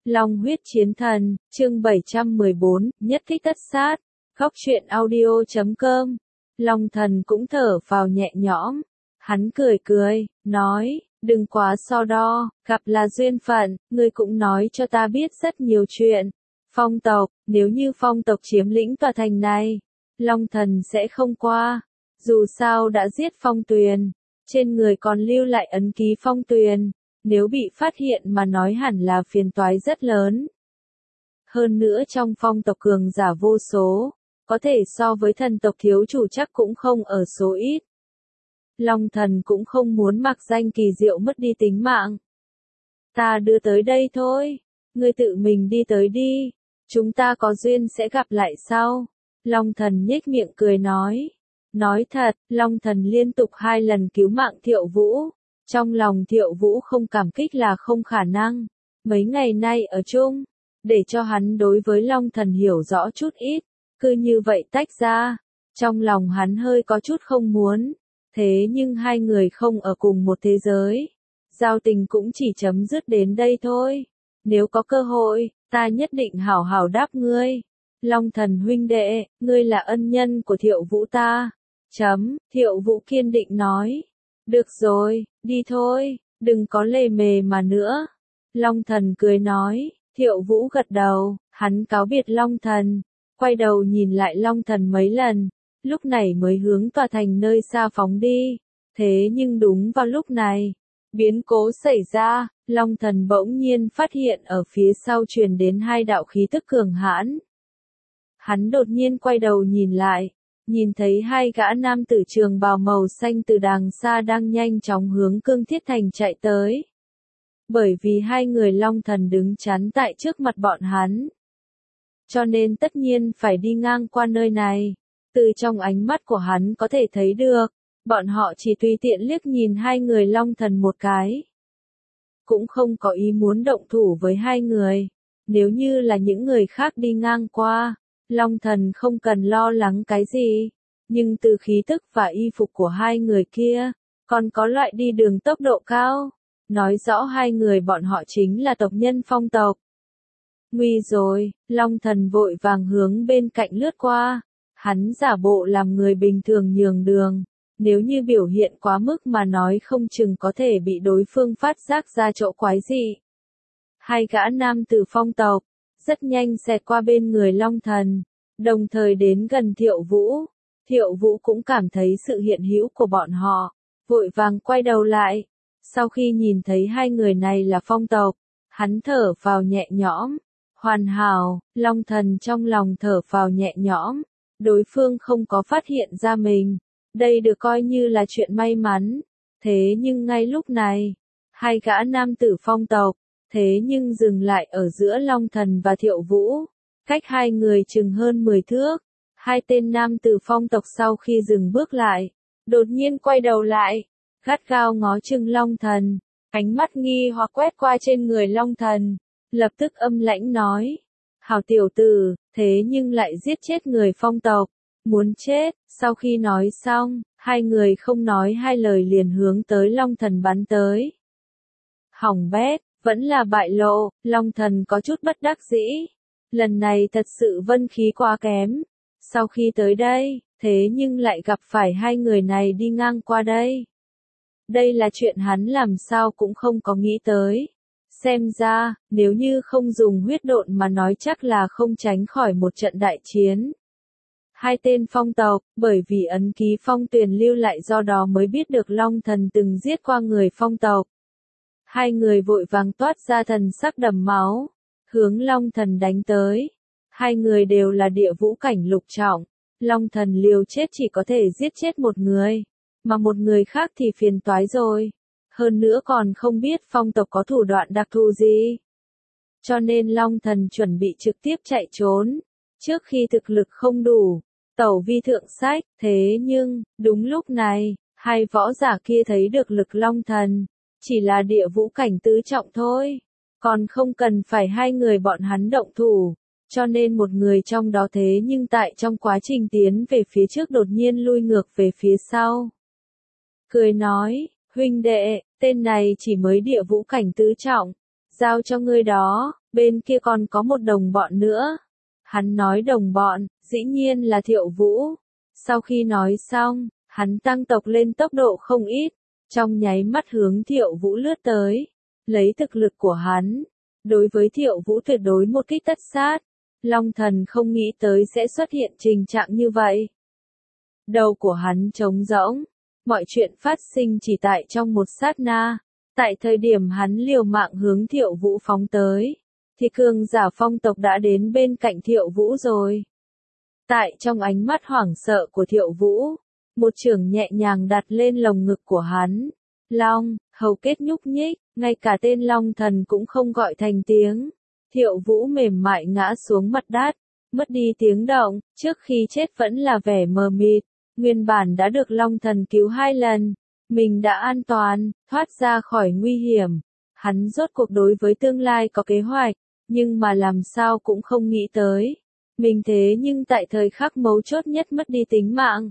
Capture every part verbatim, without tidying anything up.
Long huyết chiến thần, chương bảy trăm mười bốn, nhất kích tất sát, góc truyện audio chấm com. Long thần cũng thở vào nhẹ nhõm, hắn cười cười, nói, đừng quá so đo, gặp là duyên phận, ngươi cũng nói cho ta biết rất nhiều chuyện. Phong tộc, nếu như phong tộc chiếm lĩnh tòa thành này, Long thần sẽ không qua, dù sao đã giết Phong Tuyền, trên người còn lưu lại ấn ký Phong Tuyền. Nếu bị phát hiện mà nói hẳn là phiền toái rất lớn. Hơn nữa trong phong tộc cường giả vô số, có thể so với thần tộc thiếu chủ chắc cũng không ở số ít. Long thần cũng không muốn mặc danh kỳ diệu mất đi tính mạng. Ta đưa tới đây thôi, ngươi tự mình đi tới đi, chúng ta có duyên sẽ gặp lại sau. Long thần nhếch miệng cười nói. Nói thật, Long thần liên tục hai lần cứu mạng Thiệu Vũ. Trong lòng Thiệu Vũ không cảm kích là không khả năng. Mấy ngày nay ở chung, để cho hắn đối với Long thần hiểu rõ chút ít, cứ như vậy tách ra. Trong lòng hắn hơi có chút không muốn. Thế nhưng hai người không ở cùng một thế giới. Giao tình cũng chỉ chấm dứt đến đây thôi. Nếu có cơ hội, ta nhất định hảo hảo đáp ngươi. Long thần huynh đệ, ngươi là ân nhân của Thiệu Vũ ta. Chấm, Thiệu Vũ kiên định nói. Được rồi, đi thôi, đừng có lề mề mà nữa. Long thần cười nói, Thiệu Vũ gật đầu, hắn cáo biệt Long thần, quay đầu nhìn lại Long thần mấy lần, lúc này mới hướng tòa thành nơi xa phóng đi. Thế nhưng đúng vào lúc này, biến cố xảy ra, Long thần bỗng nhiên phát hiện ở phía sau truyền đến hai đạo khí tức cường hãn. Hắn đột nhiên quay đầu nhìn lại. Nhìn thấy hai gã nam tử trường bào màu xanh từ đàng xa đang nhanh chóng hướng Cương Thiết Thành chạy tới. Bởi vì hai người Long thần đứng chắn tại trước mặt bọn hắn. Cho nên tất nhiên phải đi ngang qua nơi này. Từ trong ánh mắt của hắn có thể thấy được, bọn họ chỉ tùy tiện liếc nhìn hai người Long thần một cái. Cũng không có ý muốn động thủ với hai người. Nếu như là những người khác đi ngang qua, Long thần không cần lo lắng cái gì, nhưng từ khí tức và y phục của hai người kia, còn có loại đi đường tốc độ cao, nói rõ hai người bọn họ chính là tộc nhân Phong tộc. Nguy rồi, Long thần vội vàng hướng bên cạnh lướt qua, hắn giả bộ làm người bình thường nhường đường, nếu như biểu hiện quá mức mà nói không chừng có thể bị đối phương phát giác ra chỗ quái dị. Hai gã nam tử Phong tộc rất nhanh xẹt qua bên người Long thần, đồng thời đến gần Thiệu Vũ. Thiệu Vũ cũng cảm thấy sự hiện hữu của bọn họ, vội vàng quay đầu lại. Sau khi nhìn thấy hai người này là Phong tộc, hắn thở vào nhẹ nhõm. Hoàn hảo, Long thần trong lòng thở vào nhẹ nhõm, đối phương không có phát hiện ra mình. Đây được coi như là chuyện may mắn. Thế nhưng ngay lúc này, hai gã nam tử Phong tộc, thế nhưng dừng lại ở giữa Long thần và Thiệu Vũ, cách hai người chừng hơn mười thước. Hai tên nam tử Phong tộc sau khi dừng bước lại, đột nhiên quay đầu lại, gắt gao ngó chừng Long thần, ánh mắt nghi hoặc quét qua trên người Long thần, lập tức âm lãnh nói: "Hảo tiểu tử, thế nhưng lại giết chết người Phong tộc, muốn chết." Sau khi nói xong, hai người không nói hai lời liền hướng tới Long thần bắn tới. Hỏng bét. Vẫn là bại lộ, Long thần có chút bất đắc dĩ. Lần này thật sự vân khí quá kém. Sau khi tới đây, thế nhưng lại gặp phải hai người này đi ngang qua đây. Đây là chuyện hắn làm sao cũng không có nghĩ tới. Xem ra, nếu như không dùng huyết độn mà nói chắc là không tránh khỏi một trận đại chiến. Hai tên Phong tộc, bởi vì ấn ký Phong Tuyền lưu lại do đó mới biết được Long thần từng giết qua người Phong tộc. Hai người vội vàng toát ra thần sắc đầm máu, hướng Long thần đánh tới. Hai người đều là địa vũ cảnh lục trọng, Long thần liều chết chỉ có thể giết chết một người, mà một người khác thì phiền toái rồi. Hơn nữa còn không biết Phong tộc có thủ đoạn đặc thù gì. Cho nên Long thần chuẩn bị trực tiếp chạy trốn, trước khi thực lực không đủ, tẩu vi thượng sách. Thế nhưng, đúng lúc này, hai võ giả kia thấy được lực Long thần. Chỉ là địa vũ cảnh tứ trọng thôi, còn không cần phải hai người bọn hắn động thủ, cho nên một người trong đó thế nhưng tại trong quá trình tiến về phía trước đột nhiên lui ngược về phía sau. Cười nói, huynh đệ, tên này chỉ mới địa vũ cảnh tứ trọng, giao cho ngươi đó. bên kia còn có một đồng bọn nữa. Hắn nói đồng bọn, dĩ nhiên là Thiệu Vũ. Sau khi nói xong, hắn tăng tốc lên tốc độ không ít, trong nháy mắt hướng Thiệu Vũ lướt tới. Lấy thực lực của hắn, đối với Thiệu Vũ tuyệt đối một kích tất sát. Long Thần không nghĩ tới sẽ xuất hiện tình trạng như vậy. Đầu của hắn trống rỗng, mọi chuyện phát sinh chỉ tại trong một sát na. Tại thời điểm hắn liều mạng hướng Thiệu Vũ phóng tới, thì cường giả phong tộc đã đến bên cạnh Thiệu Vũ rồi. Tại trong ánh mắt hoảng sợ của Thiệu Vũ, một chưởng nhẹ nhàng đặt lên lồng ngực của hắn. Long, hầu kết nhúc nhích, ngay cả tên Long Thần cũng không gọi thành tiếng. Thiệu Vũ mềm mại ngã xuống mặt đất, mất đi tiếng động, trước khi chết vẫn là vẻ mờ mịt. Nguyên bản đã được Long Thần cứu hai lần, mình đã an toàn, thoát ra khỏi nguy hiểm. Hắn rốt cuộc đối với tương lai có kế hoạch, nhưng mà làm sao cũng không nghĩ tới. Mình thế nhưng tại thời khắc mấu chốt nhất mất đi tính mạng.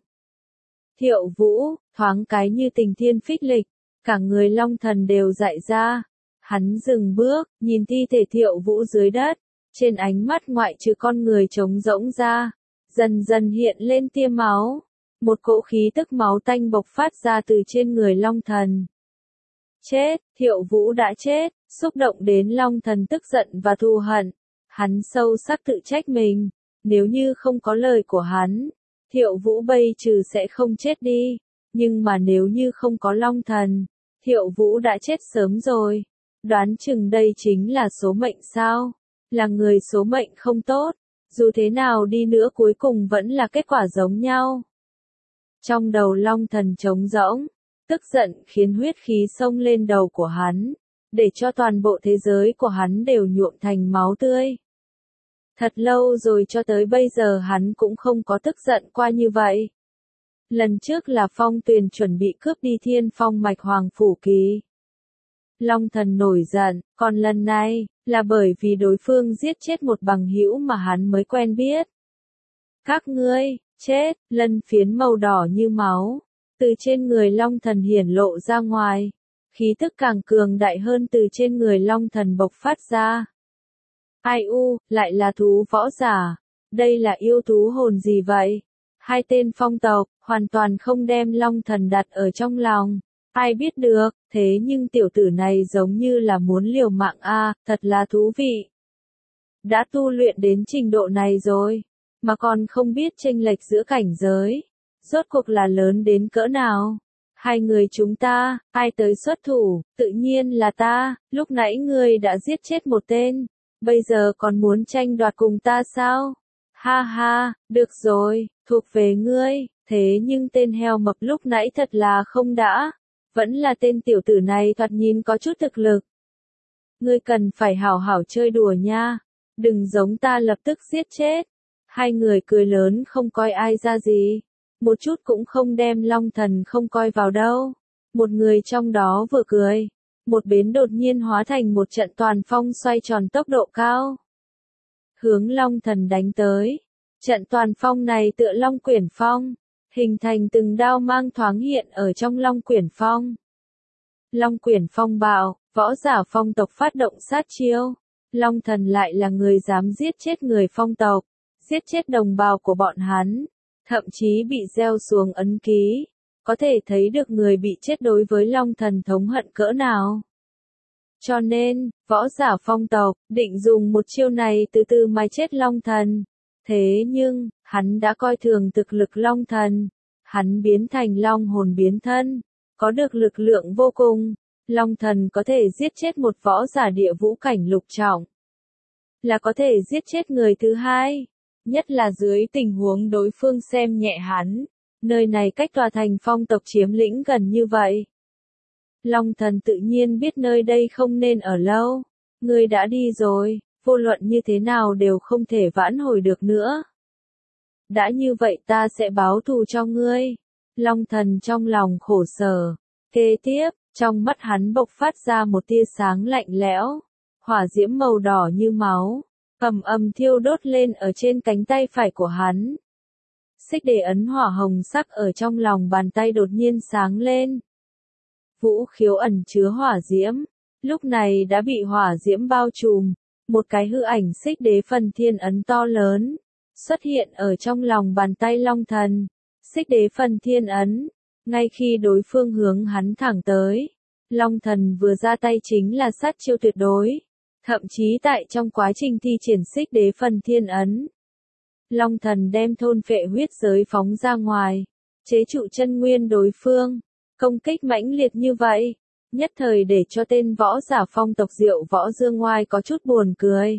Thiệu Vũ, thoáng cái như tình thiên phích lịch, cả người Long Thần đều dại ra. Hắn dừng bước, nhìn thi thể Thiệu Vũ dưới đất, trên ánh mắt ngoại trừ con người trống rỗng ra, dần dần hiện lên tia máu. Một cỗ khí tức máu tanh bộc phát ra từ trên người Long Thần. Chết, Thiệu Vũ đã chết, xúc động đến Long Thần tức giận và thù hận. Hắn sâu sắc tự trách mình, nếu như không có lời của hắn, Thiệu Vũ bây trừ sẽ không chết đi, nhưng mà nếu như không có Long Thần, Thiệu Vũ đã chết sớm rồi. Đoán chừng đây chính là số mệnh sao? Là người số mệnh không tốt, dù thế nào đi nữa cuối cùng vẫn là kết quả giống nhau. Trong đầu Long Thần trống rỗng, tức giận khiến huyết khí xông lên đầu của hắn, để cho toàn bộ thế giới của hắn đều nhuộm thành máu tươi. Thật lâu rồi cho tới bây giờ hắn cũng không có tức giận qua như vậy. Lần trước là Phong Tuyền chuẩn bị cướp đi Thiên Phong mạch Hoàng Phủ Kỳ. Long Thần nổi giận, còn lần này, là bởi vì đối phương giết chết một bằng hữu mà hắn mới quen biết. Các ngươi, chết, lân phiến màu đỏ như máu, từ trên người Long Thần hiển lộ ra ngoài. Khí tức càng cường đại hơn từ trên người Long Thần bộc phát ra. Ai u, lại là thú võ giả. Đây là yêu thú hồn gì vậy? Hai tên phong tộc, hoàn toàn không đem Long Thần đặt ở trong lòng. Ai biết được, thế nhưng tiểu tử này giống như là muốn liều mạng a, à, thật là thú vị. Đã tu luyện đến trình độ này rồi, mà còn không biết chênh lệch giữa cảnh giới. Rốt cuộc là lớn đến cỡ nào? Hai người chúng ta, ai tới xuất thủ, tự nhiên là ta, lúc nãy ngươi đã giết chết một tên, bây giờ còn muốn tranh đoạt cùng ta sao? Ha ha, được rồi, thuộc về ngươi, thế nhưng tên heo mập lúc nãy thật là không đã, vẫn là tên tiểu tử này thoạt nhìn có chút thực lực. Ngươi cần phải hảo hảo chơi đùa nha, đừng giống ta lập tức giết chết. Hai người cười lớn không coi ai ra gì. Một chút cũng không đem Long Thần không coi vào đâu. Một người trong đó vừa cười, một bên đột nhiên hóa thành một trận toàn phong xoay tròn tốc độ cao. Hướng Long Thần đánh tới. Trận toàn phong này tựa Long Quyển Phong, hình thành từng đao mang thoáng hiện ở trong Long Quyển Phong. Long Quyển Phong bạo, võ giả phong tộc phát động sát chiêu. Long Thần lại là người dám giết chết người phong tộc, giết chết đồng bào của bọn hắn. Thậm chí bị gieo xuống ấn ký, có thể thấy được người bị chết đối với Long Thần thống hận cỡ nào. Cho nên, võ giả phong tộc, định dùng một chiêu này từ từ mai chết Long Thần. Thế nhưng, hắn đã coi thường thực lực Long Thần. Hắn biến thành Long hồn biến thân, có được lực lượng vô cùng. Long Thần có thể giết chết một võ giả địa vũ cảnh lục trọng. Là có thể giết chết người thứ hai. Nhất là dưới tình huống đối phương xem nhẹ hắn, nơi này cách tòa thành phong tộc chiếm lĩnh gần như vậy. Long Thần tự nhiên biết nơi đây không nên ở lâu, ngươi đã đi rồi, vô luận như thế nào đều không thể vãn hồi được nữa. Đã như vậy ta sẽ báo thù cho ngươi. Long Thần trong lòng khổ sở, kế tiếp, trong mắt hắn bộc phát ra một tia sáng lạnh lẽo, hỏa diễm màu đỏ như máu. Ầm ầm thiêu đốt lên ở trên cánh tay phải của hắn. Xích đề ấn hỏa hồng sắc ở trong lòng bàn tay đột nhiên sáng lên. Vũ khiếu ẩn chứa hỏa diễm, lúc này đã bị hỏa diễm bao trùm, một cái hư ảnh xích đế phần thiên ấn to lớn, xuất hiện ở trong lòng bàn tay Long Thần. Xích đế phần thiên ấn, ngay khi đối phương hướng hắn thẳng tới, Long Thần vừa ra tay chính là sát chiêu tuyệt đối, thậm chí tại trong quá trình thi triển xích đế phần thiên ấn. Long Thần đem thôn phệ huyết giới phóng ra ngoài, chế trụ chân nguyên đối phương, công kích mãnh liệt như vậy, nhất thời để cho tên võ giả phong tộc Diệu Võ Dương Ngoai có chút buồn cười.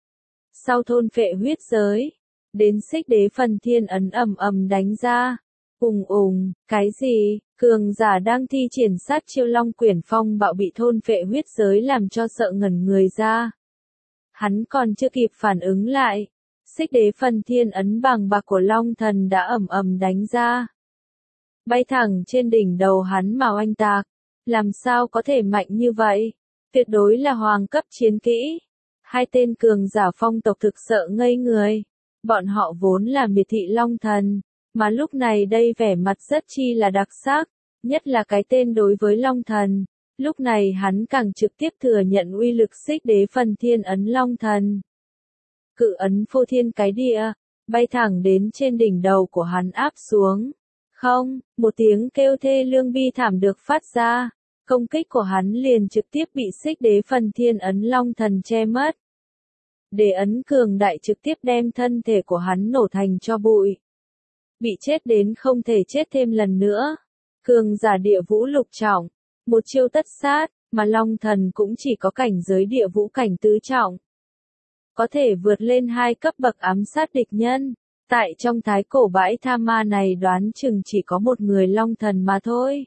Sau thôn phệ huyết giới, đến xích đế phần thiên ấn ầm ầm đánh ra, ùng ùng, cái gì, cường giả đang thi triển sát chiêu Long Quyển Phong bạo bị thôn phệ huyết giới làm cho sợ ngẩn người ra. Hắn còn chưa kịp phản ứng lại, xích đế phần thiên ấn bàng bạc của Long Thần đã ầm ầm đánh ra. Bay thẳng trên đỉnh đầu hắn mà oanh tạc, làm sao có thể mạnh như vậy, tuyệt đối là hoàng cấp chiến kỹ. Hai tên cường giả phong tộc thực sợ ngây người, bọn họ vốn là miệt thị Long Thần, mà lúc này đây vẻ mặt rất chi là đặc sắc, nhất là cái tên đối với Long Thần, lúc này hắn càng trực tiếp thừa nhận uy lực xích đế phần thiên ấn Long Thần. Cự ấn phô thiên cái địa, bay thẳng đến trên đỉnh đầu của hắn áp xuống. Không, một tiếng kêu thê lương bi thảm được phát ra, công kích của hắn liền trực tiếp bị xích đế phần thiên ấn Long Thần che mất. Đế ấn cường đại trực tiếp đem thân thể của hắn nổ thành tro bụi. Bị chết đến không thể chết thêm lần nữa. Cường giả địa vũ lục trọng, một chiêu tất sát, mà Long Thần cũng chỉ có cảnh giới địa vũ cảnh tứ trọng. Có thể vượt lên hai cấp bậc ám sát địch nhân. Tại trong thái cổ bãi tha ma này đoán chừng chỉ có một người Long Thần mà thôi.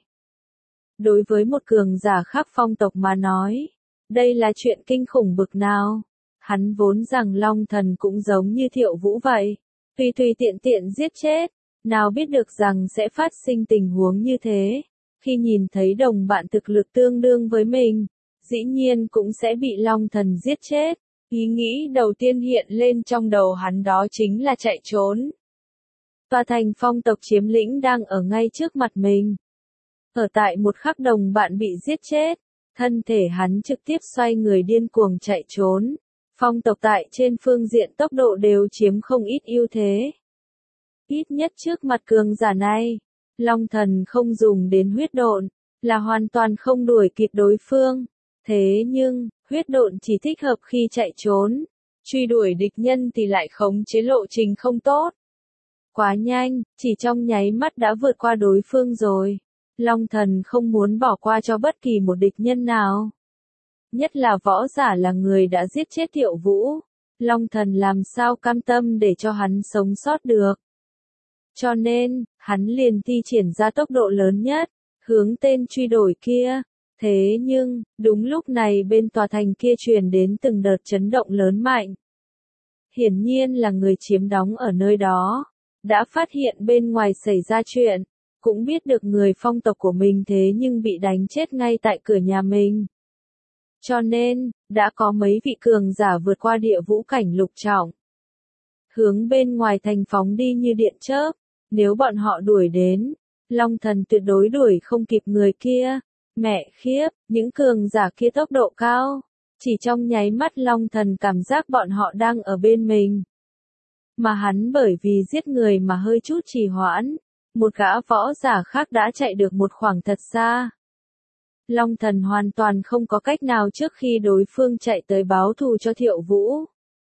Đối với một cường giả khác phong tộc mà nói, đây là chuyện kinh khủng bực nào. Hắn vốn rằng Long Thần cũng giống như Thiệu Vũ vậy, tùy tùy tiện tiện giết chết, nào biết được rằng sẽ phát sinh tình huống như thế. Khi nhìn thấy đồng bạn thực lực tương đương với mình, dĩ nhiên cũng sẽ bị Long Thần giết chết. Ý nghĩ đầu tiên hiện lên trong đầu hắn đó chính là chạy trốn. Tòa thành phong tộc chiếm lĩnh đang ở ngay trước mặt mình. Ở tại một khắc đồng bạn bị giết chết, thân thể hắn trực tiếp xoay người điên cuồng chạy trốn. Phong tộc tại trên phương diện tốc độ đều chiếm không ít ưu thế. Ít nhất trước mặt cường giả này, Long Thần không dùng đến huyết độn, là hoàn toàn không đuổi kịp đối phương. Thế nhưng, huyết độn chỉ thích hợp khi chạy trốn, truy đuổi địch nhân thì lại khống chế lộ trình không tốt. Quá nhanh, chỉ trong nháy mắt đã vượt qua đối phương rồi. Long Thần không muốn bỏ qua cho bất kỳ một địch nhân nào. Nhất là võ giả là người đã giết chết Thiệu Vũ. Long Thần làm sao cam tâm để cho hắn sống sót được. Cho nên, hắn liền thi triển ra tốc độ lớn nhất, hướng tên truy đuổi kia. Thế nhưng, đúng lúc này bên tòa thành kia truyền đến từng đợt chấn động lớn mạnh. Hiển nhiên là người chiếm đóng ở nơi đó, đã phát hiện bên ngoài xảy ra chuyện, cũng biết được người phong tộc của mình thế nhưng bị đánh chết ngay tại cửa nhà mình. Cho nên, đã có mấy vị cường giả vượt qua địa vũ cảnh lục trọng. Hướng bên ngoài thành phóng đi như điện chớp, nếu bọn họ đuổi đến, Long Thần tuyệt đối đuổi không kịp người kia. Mẹ khiếp, những cường giả kia tốc độ cao, chỉ trong nháy mắt Long Thần cảm giác bọn họ đang ở bên mình. Mà hắn bởi vì giết người mà hơi chút trì hoãn, một gã võ giả khác đã chạy được một khoảng thật xa. Long Thần hoàn toàn không có cách nào trước khi đối phương chạy tới báo thù cho Thiệu Vũ.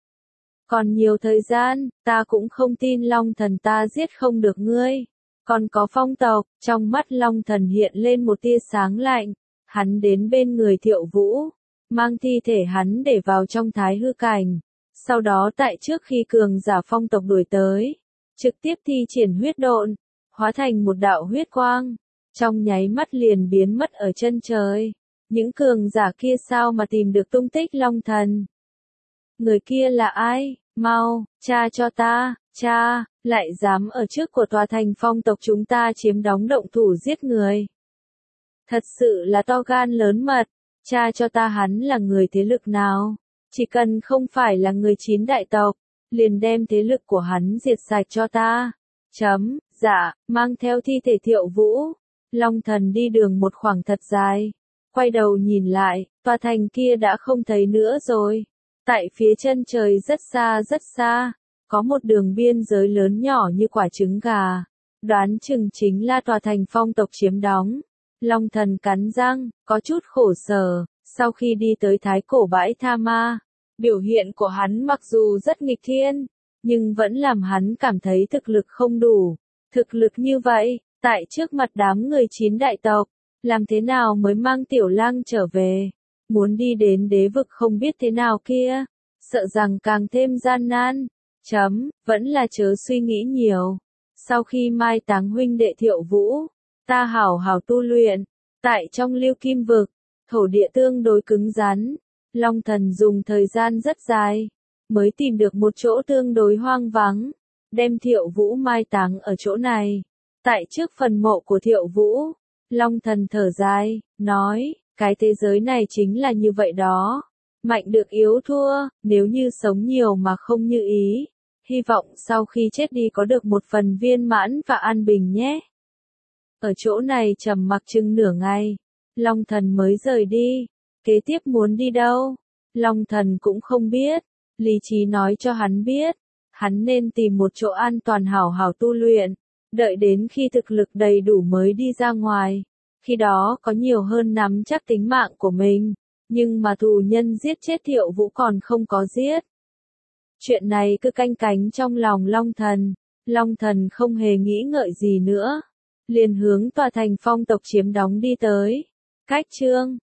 Còn nhiều thời gian, ta cũng không tin Long Thần ta giết không được ngươi. Còn có phong tộc, trong mắt Long Thần hiện lên một tia sáng lạnh, hắn đến bên người Thiệu Vũ, mang thi thể hắn để vào trong thái hư cảnh, sau đó tại trước khi cường giả phong tộc đuổi tới, trực tiếp thi triển huyết độn, hóa thành một đạo huyết quang, trong nháy mắt liền biến mất ở chân trời. Những cường giả kia sao mà tìm được tung tích Long Thần? Người kia là ai? Mau, tra cho ta, cha, lại dám ở trước của tòa thành phong tộc chúng ta chiếm đóng động thủ giết người. Thật sự là to gan lớn mật, cha cho ta hắn là người thế lực nào, chỉ cần không phải là người chín đại tộc, liền đem thế lực của hắn diệt sạch cho ta. Chấm, dạ, mang theo thi thể Thiệu Vũ, Long Thần đi đường một khoảng thật dài, quay đầu nhìn lại, tòa thành kia đã không thấy nữa rồi. Tại phía chân trời rất xa rất xa, có một đường biên giới lớn nhỏ như quả trứng gà. Đoán chừng chính là tòa thành phong tộc chiếm đóng. Long Thần cắn răng, có chút khổ sở, sau khi đi tới thái cổ bãi Tha Ma. Biểu hiện của hắn mặc dù rất nghịch thiên, nhưng vẫn làm hắn cảm thấy thực lực không đủ. Thực lực như vậy, tại trước mặt đám người chín đại tộc, làm thế nào mới mang Tiểu Lang trở về? Muốn đi đến đế vực không biết thế nào kia, sợ rằng càng thêm gian nan. Chấm, vẫn là chớ suy nghĩ nhiều. Sau khi mai táng huynh đệ Thiệu Vũ, ta hảo hảo tu luyện. Tại trong Lưu Kim vực, thổ địa tương đối cứng rắn. Long Thần dùng thời gian rất dài, mới tìm được một chỗ tương đối hoang vắng, đem Thiệu Vũ mai táng ở chỗ này. Tại trước phần mộ của Thiệu Vũ, Long Thần thở dài, nói, cái thế giới này chính là như vậy đó. Mạnh được yếu thua, nếu như sống nhiều mà không như ý. Hy vọng sau khi chết đi có được một phần viên mãn và an bình nhé. Ở chỗ này trầm mặc chừng nửa ngày, Long Thần mới rời đi. Kế tiếp muốn đi đâu? Long Thần cũng không biết. Lý trí nói cho hắn biết, hắn nên tìm một chỗ an toàn hảo hảo tu luyện, đợi đến khi thực lực đầy đủ mới đi ra ngoài. Khi đó có nhiều hơn nắm chắc tính mạng của mình, nhưng mà tù nhân giết chết Thiệu Vũ còn không có giết. Chuyện này cứ canh cánh trong lòng Long Thần. Long Thần không hề nghĩ ngợi gì nữa, liền hướng tòa thành phong tộc chiếm đóng đi tới. Cách chương